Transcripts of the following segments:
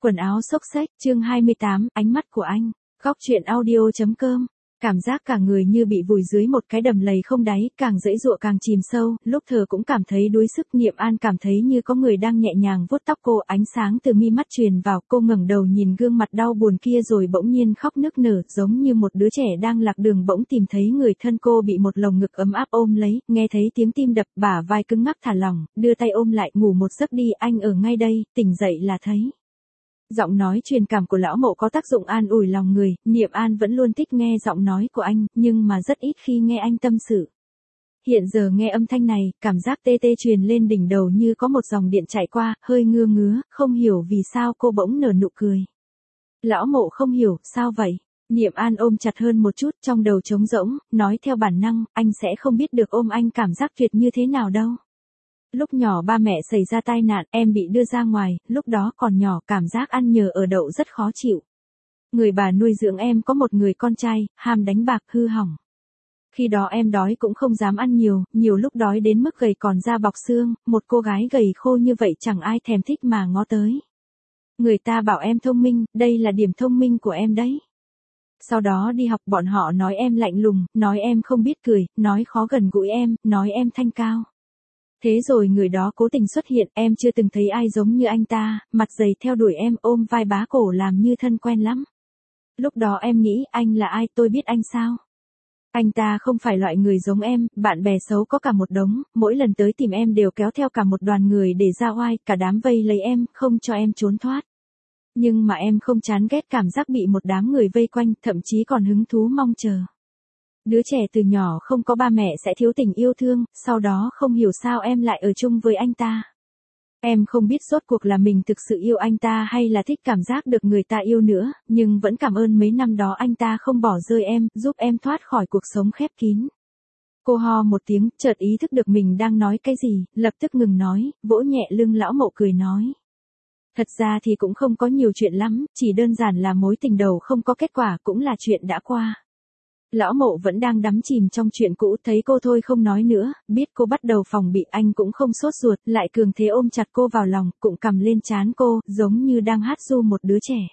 Quần áo xốc xếch, chương 28, ánh mắt của anh. Góc truyện audio.com. Cảm giác cả người như bị vùi dưới một cái đầm lầy không đáy, càng giãy giụa càng chìm sâu, lúc thở cũng cảm thấy đuối sức. Niệm An cảm thấy như có người đang nhẹ nhàng vuốt tóc cô, ánh sáng từ mi mắt truyền vào, cô ngẩng đầu nhìn gương mặt đau buồn kia rồi bỗng nhiên khóc nức nở, giống như một đứa trẻ đang lạc đường bỗng tìm thấy người thân. Cô bị một lồng ngực ấm áp ôm lấy, nghe thấy tiếng tim đập, bả vai cứng ngắc thả lỏng, đưa tay ôm lại, ngủ một giấc đi, anh ở ngay đây, tỉnh dậy là thấy. Giọng nói truyền cảm của lão Mộ có tác dụng an ủi lòng người, Niệm An vẫn luôn thích nghe giọng nói của anh, nhưng mà rất ít khi nghe anh tâm sự. Hiện giờ nghe âm thanh này, cảm giác tê tê truyền lên đỉnh đầu như có một dòng điện chạy qua, hơi ngứa ngứa, không hiểu vì sao cô bỗng nở nụ cười. Lão Mộ không hiểu, sao vậy? Niệm An ôm chặt hơn một chút, trong đầu trống rỗng, nói theo bản năng, anh sẽ không biết được ôm anh cảm giác tuyệt như thế nào đâu. Lúc nhỏ ba mẹ xảy ra tai nạn, em bị đưa ra ngoài, lúc đó còn nhỏ, cảm giác ăn nhờ ở đậu rất khó chịu. Người bà nuôi dưỡng em có một người con trai, ham đánh bạc, hư hỏng. Khi đó em đói cũng không dám ăn nhiều, nhiều lúc đói đến mức gầy còn da bọc xương, một cô gái gầy khô như vậy chẳng ai thèm thích mà ngó tới. Người ta bảo em thông minh, đây là điểm thông minh của em đấy. Sau đó đi học bọn họ nói em lạnh lùng, nói em không biết cười, nói khó gần gũi em, nói em thanh cao. Thế rồi người đó cố tình xuất hiện, em chưa từng thấy ai giống như anh ta, mặt dày theo đuổi em, ôm vai bá cổ làm như thân quen lắm. Lúc đó em nghĩ, anh là ai, tôi biết anh sao? Anh ta không phải loại người giống em, bạn bè xấu có cả một đống, mỗi lần tới tìm em đều kéo theo cả một đoàn người để ra oai, cả đám vây lấy em, không cho em trốn thoát. Nhưng mà em không chán ghét cảm giác bị một đám người vây quanh, thậm chí còn hứng thú mong chờ. Đứa trẻ từ nhỏ không có ba mẹ sẽ thiếu tình yêu thương, sau đó không hiểu sao em lại ở chung với anh ta. Em không biết rốt cuộc là mình thực sự yêu anh ta hay là thích cảm giác được người ta yêu nữa, nhưng vẫn cảm ơn mấy năm đó anh ta không bỏ rơi em, giúp em thoát khỏi cuộc sống khép kín. Cô ho một tiếng, chợt ý thức được mình đang nói cái gì, lập tức ngừng nói, vỗ nhẹ lưng lão Mộ cười nói. Thật ra thì cũng không có nhiều chuyện lắm, chỉ đơn giản là mối tình đầu không có kết quả cũng là chuyện đã qua. Lão Mộ vẫn đang đắm chìm trong chuyện cũ, thấy cô thôi không nói nữa, biết cô bắt đầu phòng bị, anh cũng không sốt ruột, lại cường thế ôm chặt cô vào lòng, cụng cằm lên trán cô, giống như đang hát ru một đứa trẻ.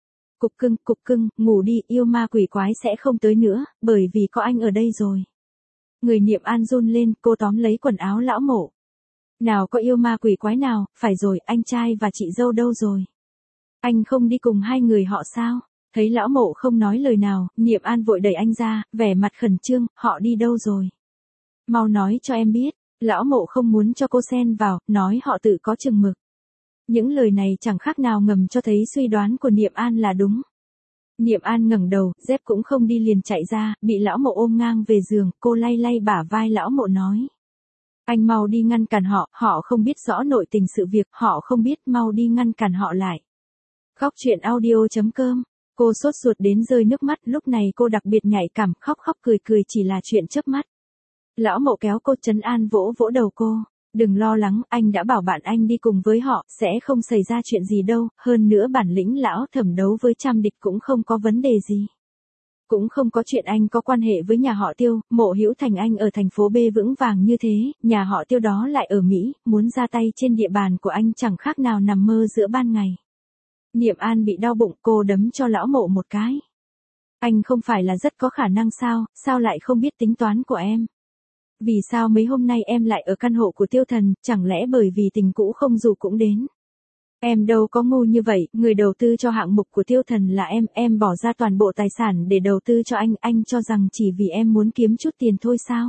Cục cưng, ngủ đi, yêu ma quỷ quái sẽ không tới nữa, bởi vì có anh ở đây rồi. Người Niệm An run lên, cô tóm lấy quần áo lão Mộ. Nào có yêu ma quỷ quái nào, phải rồi, anh trai và chị dâu đâu rồi? Anh không đi cùng hai người họ sao? Thấy lão Mộ không nói lời nào, Niệm An vội đẩy anh ra, vẻ mặt khẩn trương, họ đi đâu rồi? Mau nói cho em biết, lão Mộ không muốn cho cô xen vào, nói họ tự có chừng mực. Những lời này chẳng khác nào ngầm cho thấy suy đoán của Niệm An là đúng. Niệm An ngẩng đầu, dép cũng không đi liền chạy ra, bị lão Mộ ôm ngang về giường, cô lay lay bả vai lão Mộ nói. Anh mau đi ngăn cản họ, họ không biết rõ nội tình sự việc, họ không biết, mau đi ngăn cản họ lại. Góc truyện audio.com. Cô sốt ruột đến rơi nước mắt, lúc này cô đặc biệt nhạy cảm, khóc cười chỉ là chuyện chớp mắt. Lão Mộ kéo cô trấn an vỗ vỗ đầu cô. Đừng lo lắng, anh đã bảo bạn anh đi cùng với họ, sẽ không xảy ra chuyện gì đâu, hơn nữa bản lĩnh lão Thẩm đấu với trăm địch cũng không có vấn đề gì. Cũng không có chuyện anh có quan hệ với nhà họ Tiêu, Mộ Hữu Thành anh ở thành phố B vững vàng như thế, nhà họ Tiêu đó lại ở Mỹ, muốn ra tay trên địa bàn của anh chẳng khác nào nằm mơ giữa ban ngày. Niệm An bị đau bụng, cô đấm cho lão Mộ một cái. Anh không phải là rất có khả năng sao lại không biết tính toán của em? Vì sao mấy hôm nay em lại ở căn hộ của Tiêu Thần, chẳng lẽ bởi vì tình cũ không dù cũng đến? Em đâu có ngu như vậy, người đầu tư cho hạng mục của Tiêu Thần là em bỏ ra toàn bộ tài sản để đầu tư cho anh cho rằng chỉ vì em muốn kiếm chút tiền thôi sao?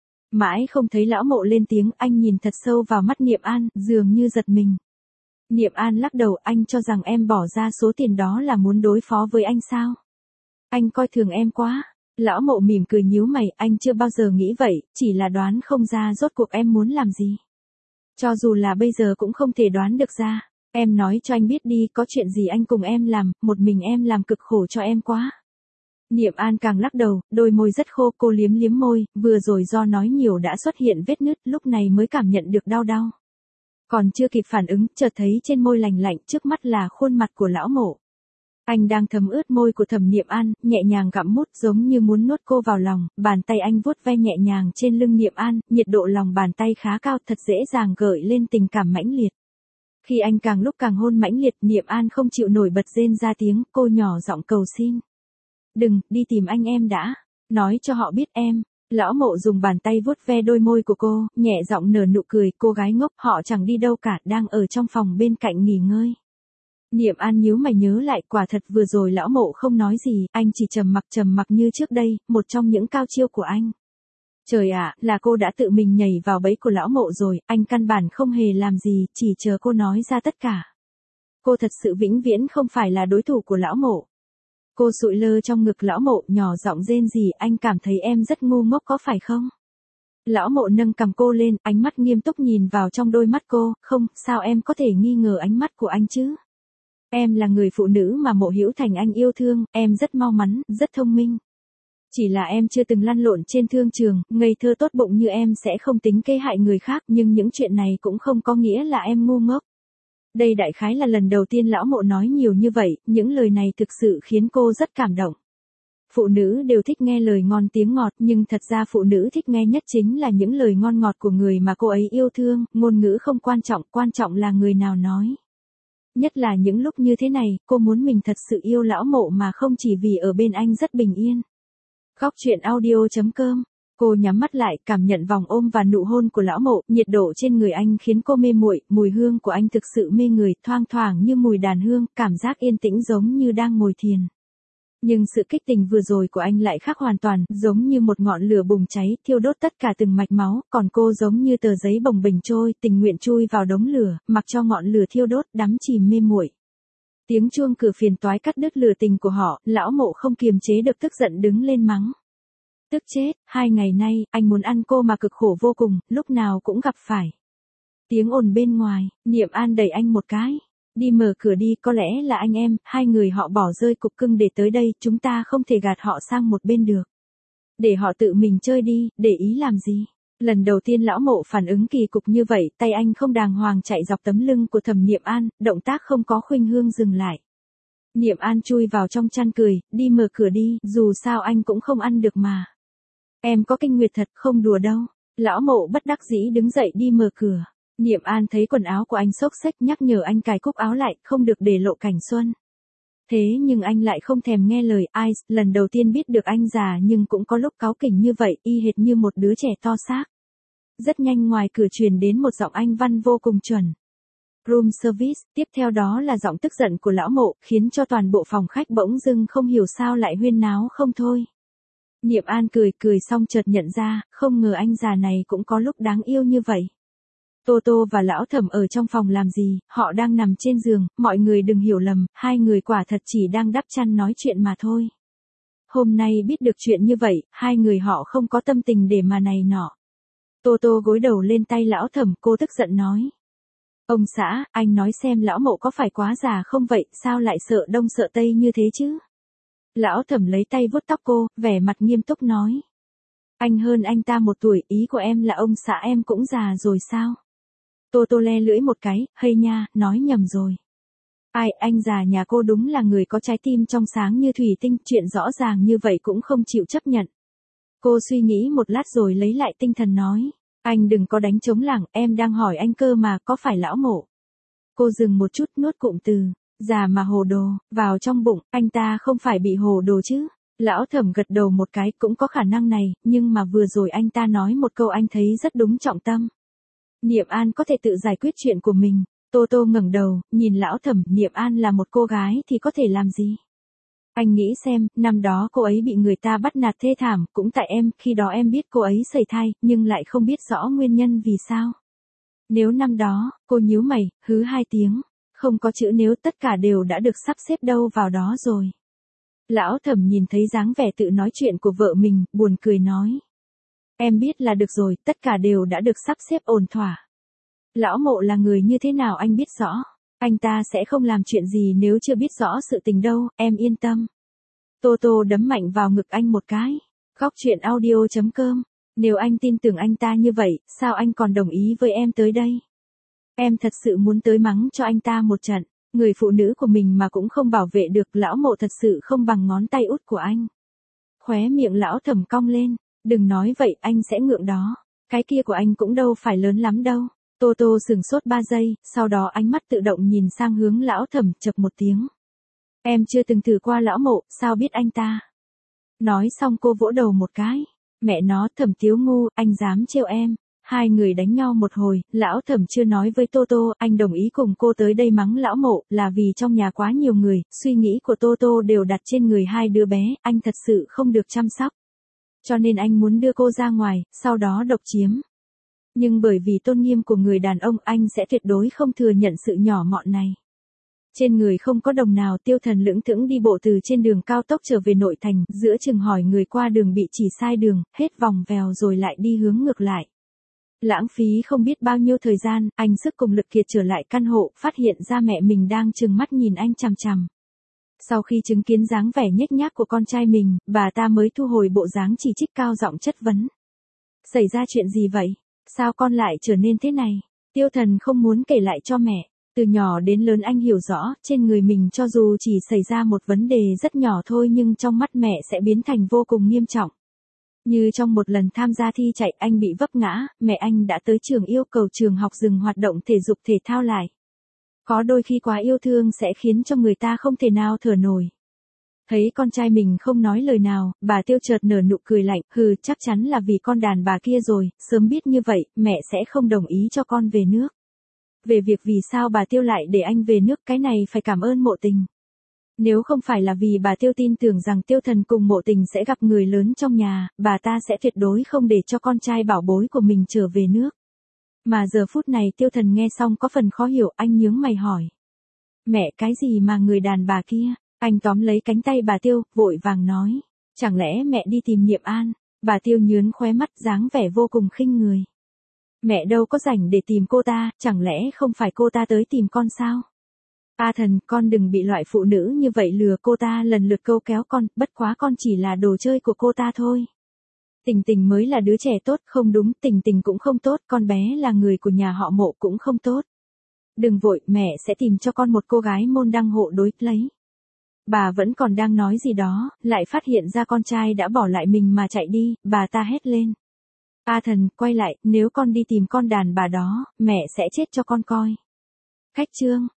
Mãi không thấy lão Mộ lên tiếng, anh nhìn thật sâu vào mắt Niệm An, dường như giật mình. Niệm An lắc đầu, anh cho rằng em bỏ ra số tiền đó là muốn đối phó với anh sao? Anh coi thường em quá. Lão Mộ mỉm cười nhíu mày, anh chưa bao giờ nghĩ vậy, chỉ là đoán không ra rốt cuộc em muốn làm gì. Cho dù là bây giờ cũng không thể đoán được ra. Em nói cho anh biết đi, có chuyện gì anh cùng em làm, một mình em làm cực khổ cho em quá. Niệm An càng lắc đầu, đôi môi rất khô, cô liếm môi, vừa rồi do nói nhiều đã xuất hiện vết nứt, lúc này mới cảm nhận được đau. Còn chưa kịp phản ứng, chợt thấy trên môi lành lạnh, trước mắt là khuôn mặt của lão Mộ. Anh đang thấm ướt môi của Thẩm Niệm An, nhẹ nhàng gặm mút giống như muốn nuốt cô vào lòng, bàn tay anh vuốt ve nhẹ nhàng trên lưng Niệm An, nhiệt độ lòng bàn tay khá cao, thật dễ dàng gợi lên tình cảm mãnh liệt. Khi anh càng lúc càng hôn mãnh liệt, Niệm An không chịu nổi bật rên ra tiếng, cô nhỏ giọng cầu xin. Đừng, đi tìm anh em đã. Nói cho họ biết em. Lão Mộ dùng bàn tay vuốt ve đôi môi của cô, nhẹ giọng nở nụ cười, cô gái ngốc, họ chẳng đi đâu cả, đang ở trong phòng bên cạnh nghỉ ngơi. Niệm An nhíu mày nhớ lại, quả thật vừa rồi Lão Mộ không nói gì, anh chỉ trầm mặc như trước đây, một trong những cao chiêu của anh. Trời ạ, là cô đã tự mình nhảy vào bẫy của Lão Mộ rồi, anh căn bản không hề làm gì, chỉ chờ cô nói ra tất cả. Cô thật sự vĩnh viễn không phải là đối thủ của Lão Mộ. Cô sụi lơ trong ngực Lão Mộ, nhỏ giọng rên rỉ, anh cảm thấy em rất ngu ngốc có phải không? Lão Mộ nâng cằm cô lên, ánh mắt nghiêm túc nhìn vào trong đôi mắt cô, không, sao em có thể nghi ngờ ánh mắt của anh chứ? Em là người phụ nữ mà Mộ Hữu Thành anh yêu thương, em rất mau mắn, rất thông minh. Chỉ là em chưa từng lăn lộn trên thương trường, ngây thơ tốt bụng như em sẽ không tính kế hại người khác, nhưng những chuyện này cũng không có nghĩa là em ngu ngốc. Đây đại khái là lần đầu tiên Lão Mộ nói nhiều như vậy, những lời này thực sự khiến cô rất cảm động. Phụ nữ đều thích nghe lời ngon tiếng ngọt, nhưng thật ra phụ nữ thích nghe nhất chính là những lời ngon ngọt của người mà cô ấy yêu thương, ngôn ngữ không quan trọng là người nào nói. Nhất là những lúc như thế này, cô muốn mình thật sự yêu Lão Mộ mà không chỉ vì ở bên anh rất bình yên. Góc truyện audio.com. Cô nhắm mắt lại, cảm nhận vòng ôm và nụ hôn của Lão Mộ, nhiệt độ trên người anh khiến cô mê muội, mùi hương của anh thực sự mê người, thoang thoảng như mùi đàn hương, cảm giác yên tĩnh giống như đang ngồi thiền. Nhưng sự kích tình vừa rồi của anh lại khác hoàn toàn, giống như một ngọn lửa bùng cháy, thiêu đốt tất cả từng mạch máu, còn cô giống như tờ giấy bồng bềnh trôi, tình nguyện chui vào đống lửa, mặc cho ngọn lửa thiêu đốt, đắm chìm mê muội. Tiếng chuông cửa phiền toái cắt đứt lửa tình của họ, Lão Mộ không kiềm chế được tức giận đứng lên mắng. Tức chết, 2 ngày nay, anh muốn ăn cô mà cực khổ vô cùng, lúc nào cũng gặp phải. Tiếng ồn bên ngoài, Niệm An đẩy anh một cái. Đi mở cửa đi, có lẽ là anh em, hai người họ bỏ rơi cục cưng để tới đây, chúng ta không thể gạt họ sang một bên được. Để họ tự mình chơi đi, để ý làm gì. Lần đầu tiên Lão Mộ phản ứng kỳ cục như vậy, tay anh không đàng hoàng chạy dọc tấm lưng của Thẩm Niệm An, động tác không có khuynh hướng dừng lại. Niệm An chui vào trong chăn cười, đi mở cửa đi, dù sao anh cũng không ăn được mà. Em có kinh nguyệt thật, không đùa đâu. Lão Mộ bất đắc dĩ đứng dậy đi mở cửa. Niệm An thấy quần áo của anh xốc xếch, nhắc nhở anh cài cúc áo lại, không được để lộ cảnh xuân. Thế nhưng anh lại không thèm nghe lời ai, lần đầu tiên biết được anh già nhưng cũng có lúc cáu kỉnh như vậy, y hệt như một đứa trẻ to xác. Rất nhanh ngoài cửa truyền đến một giọng Anh văn vô cùng chuẩn. Room service, tiếp theo đó là giọng tức giận của Lão Mộ, khiến cho toàn bộ phòng khách bỗng dưng không hiểu sao lại huyên náo không thôi. Niệm An cười xong chợt nhận ra, không ngờ anh già này cũng có lúc đáng yêu như vậy. Tô Tô và Lão Thẩm ở trong phòng làm gì, họ đang nằm trên giường, mọi người đừng hiểu lầm, hai người quả thật chỉ đang đắp chăn nói chuyện mà thôi. Hôm nay biết được chuyện như vậy, hai người họ không có tâm tình để mà này nọ. Tô Tô gối đầu lên tay Lão Thẩm, cô tức giận nói. Ông xã, anh nói xem Lão Mộ có phải quá già không vậy, sao lại sợ đông sợ tây như thế chứ? Lão Thẩm lấy tay vuốt tóc cô, vẻ mặt nghiêm túc nói. Anh hơn anh ta 1 tuổi, ý của em là ông xã em cũng già rồi sao? Tô Tô le lưỡi một cái, hay nha, nói nhầm rồi. Ai, anh già nhà cô đúng là người có trái tim trong sáng như thủy tinh, chuyện rõ ràng như vậy cũng không chịu chấp nhận. Cô suy nghĩ một lát rồi lấy lại tinh thần nói. Anh đừng có đánh trống lảng, em đang hỏi anh cơ mà, có phải Lão Mộ? Cô dừng một chút nuốt cụm từ. Già mà hồ đồ, vào trong bụng, anh ta không phải bị hồ đồ chứ. Lão Thẩm gật đầu một cái, cũng có khả năng này, nhưng mà vừa rồi anh ta nói một câu anh thấy rất đúng trọng tâm. Niệm An có thể tự giải quyết chuyện của mình. Tô Tô ngẩng đầu, nhìn Lão Thẩm, Niệm An là một cô gái thì có thể làm gì? Anh nghĩ xem, năm đó cô ấy bị người ta bắt nạt thê thảm, cũng tại em, khi đó em biết cô ấy sẩy thai, nhưng lại không biết rõ nguyên nhân vì sao. Nếu năm đó, cô nhíu mày, hứ 2 tiếng. Không có chữ nếu, tất cả đều đã được sắp xếp đâu vào đó rồi. Lão Thẩm nhìn thấy dáng vẻ tự nói chuyện của vợ mình, buồn cười nói. Em biết là được rồi, tất cả đều đã được sắp xếp ổn thỏa. Lão Mộ là người như thế nào anh biết rõ. Anh ta sẽ không làm chuyện gì nếu chưa biết rõ sự tình đâu, em yên tâm. Tô Tô đấm mạnh vào ngực anh một cái. Góc truyện audio.com. Nếu anh tin tưởng anh ta như vậy, sao anh còn đồng ý với em tới đây? Em thật sự muốn tới mắng cho anh ta một trận. Người phụ nữ của mình mà cũng không bảo vệ được, Lão Mộ thật sự không bằng ngón tay út của anh. Khóe miệng Lão Thẩm cong lên. Đừng nói vậy, anh sẽ ngượng đó. Cái kia của anh cũng đâu phải lớn lắm đâu. Tô Tô sửng sốt 3 giây, sau đó ánh mắt tự động nhìn sang hướng lão Thẩm, chậc một tiếng. Em chưa từng thử qua lão Mộ, sao biết anh ta? Nói xong cô vỗ đầu một cái. Mẹ nó, Thẩm Tiếu ngu, anh dám trêu em. Hai người đánh nhau một hồi, lão Thẩm chưa nói với Tô Tô, anh đồng ý cùng cô tới đây mắng lão Mộ, là vì trong nhà quá nhiều người, suy nghĩ của Tô Tô đều đặt trên người hai đứa bé, anh thật sự không được chăm sóc. Cho nên anh muốn đưa cô ra ngoài, sau đó độc chiếm. Nhưng bởi vì tôn nghiêm của người đàn ông, anh sẽ tuyệt đối không thừa nhận sự nhỏ mọn này. Trên người không có đồng nào, Tiêu Thần lững thững đi bộ từ trên đường cao tốc trở về nội thành, giữa chừng hỏi người qua đường bị chỉ sai đường, hết vòng vèo rồi lại đi hướng ngược lại. Lãng phí không biết bao nhiêu thời gian, anh sức cùng lực kiệt trở lại căn hộ, phát hiện ra mẹ mình đang trừng mắt nhìn anh chằm chằm. Sau khi chứng kiến dáng vẻ nhếch nhác của con trai mình, bà ta mới thu hồi bộ dáng chỉ trích, cao giọng chất vấn. Xảy ra chuyện gì vậy? Sao con lại trở nên thế này? Tiêu Thần không muốn kể lại cho mẹ. Từ nhỏ đến lớn anh hiểu rõ, trên người mình cho dù chỉ xảy ra một vấn đề rất nhỏ thôi nhưng trong mắt mẹ sẽ biến thành vô cùng nghiêm trọng. Như trong một lần tham gia thi chạy, anh bị vấp ngã, mẹ anh đã tới trường yêu cầu trường học dừng hoạt động thể dục thể thao lại. Có đôi khi quá yêu thương sẽ khiến cho người ta không thể nào thở nổi. Thấy con trai mình không nói lời nào, bà Tiêu chợt nở nụ cười lạnh, hừ, chắc chắn là vì con đàn bà kia rồi, sớm biết như vậy, mẹ sẽ không đồng ý cho con về nước. Về việc vì sao bà Tiêu lại để anh về nước, cái này phải cảm ơn Mộ Tình. Nếu không phải là vì bà Tiêu tin tưởng rằng Tiêu Thần cùng Mộ Tình sẽ gặp người lớn trong nhà, bà ta sẽ tuyệt đối không để cho con trai bảo bối của mình trở về nước. Mà giờ phút này Tiêu Thần nghe xong có phần khó hiểu, anh nhướng mày hỏi. Mẹ, cái gì mà người đàn bà kia? Anh tóm lấy cánh tay bà Tiêu, vội vàng nói. Chẳng lẽ mẹ đi tìm Niệm An? Bà Tiêu nhướng khóe mắt, dáng vẻ vô cùng khinh người. Mẹ đâu có rảnh để tìm cô ta, chẳng lẽ không phải cô ta tới tìm con sao? A Thần, con đừng bị loại phụ nữ như vậy lừa, cô ta lần lượt câu kéo con, bất quá con chỉ là đồ chơi của cô ta thôi. Tình Tình mới là đứa trẻ tốt, không đúng, Tình Tình cũng không tốt, con bé là người của nhà họ Mộ cũng không tốt. Đừng vội, mẹ sẽ tìm cho con một cô gái môn đăng hộ đối lấy. Bà vẫn còn đang nói gì đó, lại phát hiện ra con trai đã bỏ lại mình mà chạy đi, bà ta hét lên. A Thần, quay lại, nếu con đi tìm con đàn bà đó, mẹ sẽ chết cho con coi. Khách chương.